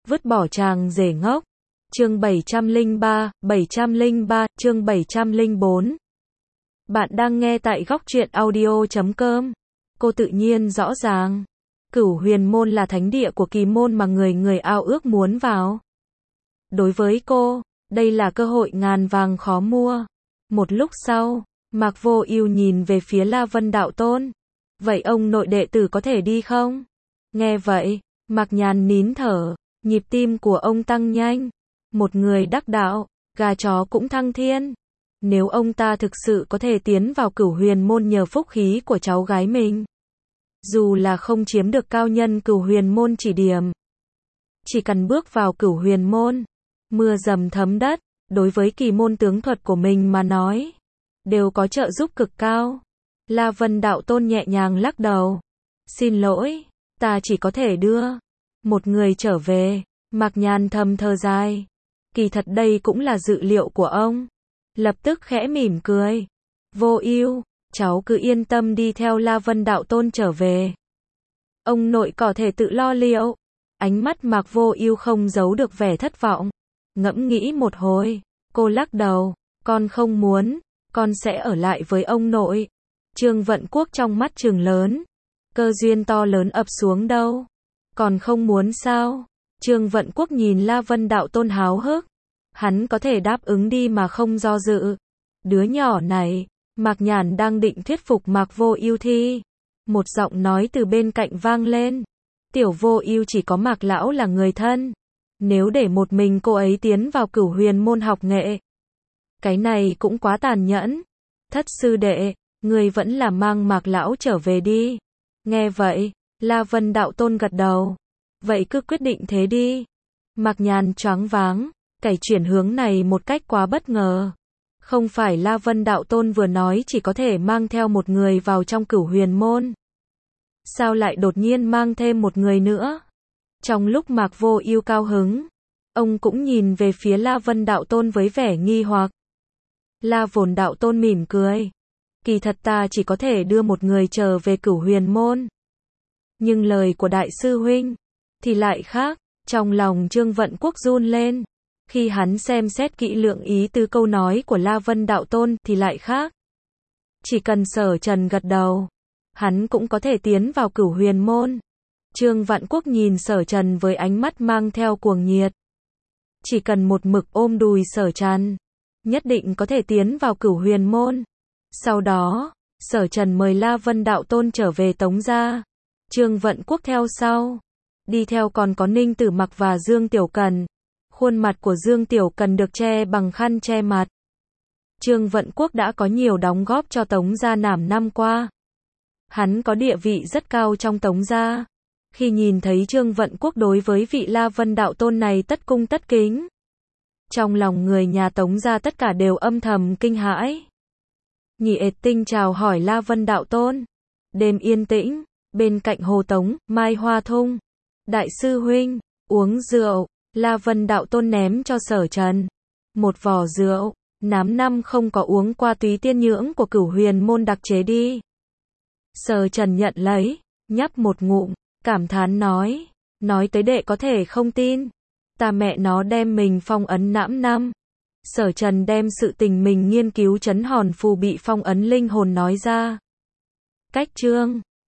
Vứt bỏ chàng rể ngốc. Chương 703, chương 704. Bạn đang nghe tại góc truyện audio.com. Cô tự nhiên rõ ràng. Cửu Huyền Môn là thánh địa của kỳ môn mà người người ao ước muốn vào. Đối với cô, đây là cơ hội ngàn vàng khó mua. Một lúc sau, Mạc Vô Ưu nhìn về phía La Vân Đạo Tôn. Vậy ông nội đệ tử có thể đi không? Nghe vậy, Mạc Nhàn nín thở, nhịp tim của ông tăng nhanh. Một người đắc đạo, gà chó cũng thăng thiên. Nếu ông ta thực sự có thể tiến vào Cửu Huyền Môn nhờ phúc khí của cháu gái mình, dù là không chiếm được cao nhân Cửu Huyền Môn chỉ điểm, chỉ cần bước vào Cửu Huyền Môn, mưa dầm thấm đất, đối với kỳ môn tướng thuật của mình mà nói, đều có trợ giúp cực cao. La Vân Đạo Tôn nhẹ nhàng lắc đầu. Xin lỗi, ta chỉ có thể đưa một người trở về. Mạc Nhàn thầm thở dài. Kỳ thật đây cũng là dự liệu của ông. Lập tức khẽ mỉm cười. Vô Ưu, cháu cứ yên tâm đi theo La Vân Đạo Tôn trở về. Ông nội có thể tự lo liệu. Ánh mắt Mạc Vô Ưu không giấu được vẻ thất vọng. Ngẫm nghĩ một hồi, cô lắc đầu. Con không muốn, con sẽ ở lại với ông nội. Trương Vận Quốc trong mắt trừng lớn. Cơ duyên to lớn ập xuống đâu. Còn không muốn sao? Trương Vận Quốc nhìn La Vân Đạo Tôn háo hức. Hắn có thể đáp ứng đi mà không do dự. Đứa nhỏ này, Mạc Nhàn đang định thuyết phục Mạc Vô Ưu thì một giọng nói từ bên cạnh vang lên. Tiểu Vô Ưu chỉ có Mạc lão là người thân. Nếu để một mình cô ấy tiến vào Cửu Huyền Môn học nghệ, cái này cũng quá tàn nhẫn. Thất sư đệ, người vẫn là mang Mạc lão trở về đi. Nghe vậy, La Vân Đạo Tôn gật đầu. Vậy cứ quyết định thế đi. Mạc Nhàn choáng váng, cải chuyển hướng này một cách quá bất ngờ. Không phải La Vân Đạo Tôn vừa nói chỉ có thể mang theo một người vào trong Cửu Huyền Môn. Sao lại đột nhiên mang thêm một người nữa? Trong lúc Mạc Vô Ưu cao hứng, ông cũng nhìn về phía La Vân Đạo Tôn với vẻ nghi hoặc. La Vồn Đạo Tôn mỉm cười. Kỳ thật ta chỉ có thể đưa một người trở về Cửu Huyền Môn. Nhưng lời của đại sư huynh thì lại khác. Trong lòng Trương Vận Quốc run lên. Khi hắn xem xét kỹ lưỡng ý tứ câu nói của La Vân Đạo Tôn thì lại khác. Chỉ cần Sở Trần gật đầu, hắn cũng có thể tiến vào Cửu Huyền Môn. Trương Vạn Quốc nhìn Sở Trần với ánh mắt mang theo cuồng nhiệt. Chỉ cần một mực ôm đùi Sở Trần, nhất định có thể tiến vào Cửu Huyền Môn. Sau đó, Sở Trần mời La Vân Đạo Tôn trở về Tống gia. Trương Vận Quốc theo sau. Đi theo còn có Ninh Tử Mặc và Dương Tiểu Cần. Khuôn mặt của Dương Tiểu Cần được che bằng khăn che mặt. Trương Vận Quốc đã có nhiều đóng góp cho Tống gia năm qua. Hắn có địa vị rất cao trong Tống gia. Khi nhìn thấy Trương Vận Quốc đối với vị La Vân Đạo Tôn này tất cung tất kính, trong lòng người nhà Tống gia tất cả đều âm thầm kinh hãi. Nhị Ệt Tinh chào hỏi La Vân Đạo Tôn. Đêm yên tĩnh, bên cạnh hồ Tống, Mai Hoa Thung. Đại sư huynh, uống rượu. La Vân Đạo Tôn ném cho Sở Trần một vò rượu. Năm không có uống qua túy tiên nhưỡng của Cửu Huyền Môn đặc chế đi. Sở Trần nhận lấy, nhấp một ngụm, cảm thán nói. Nói tới đệ có thể không tin. Ta mẹ nó đem mình phong ấn năm. Sở Trần đem sự tình mình nghiên cứu trấn hòn phù bị phong ấn linh hồn nói ra. Cách chương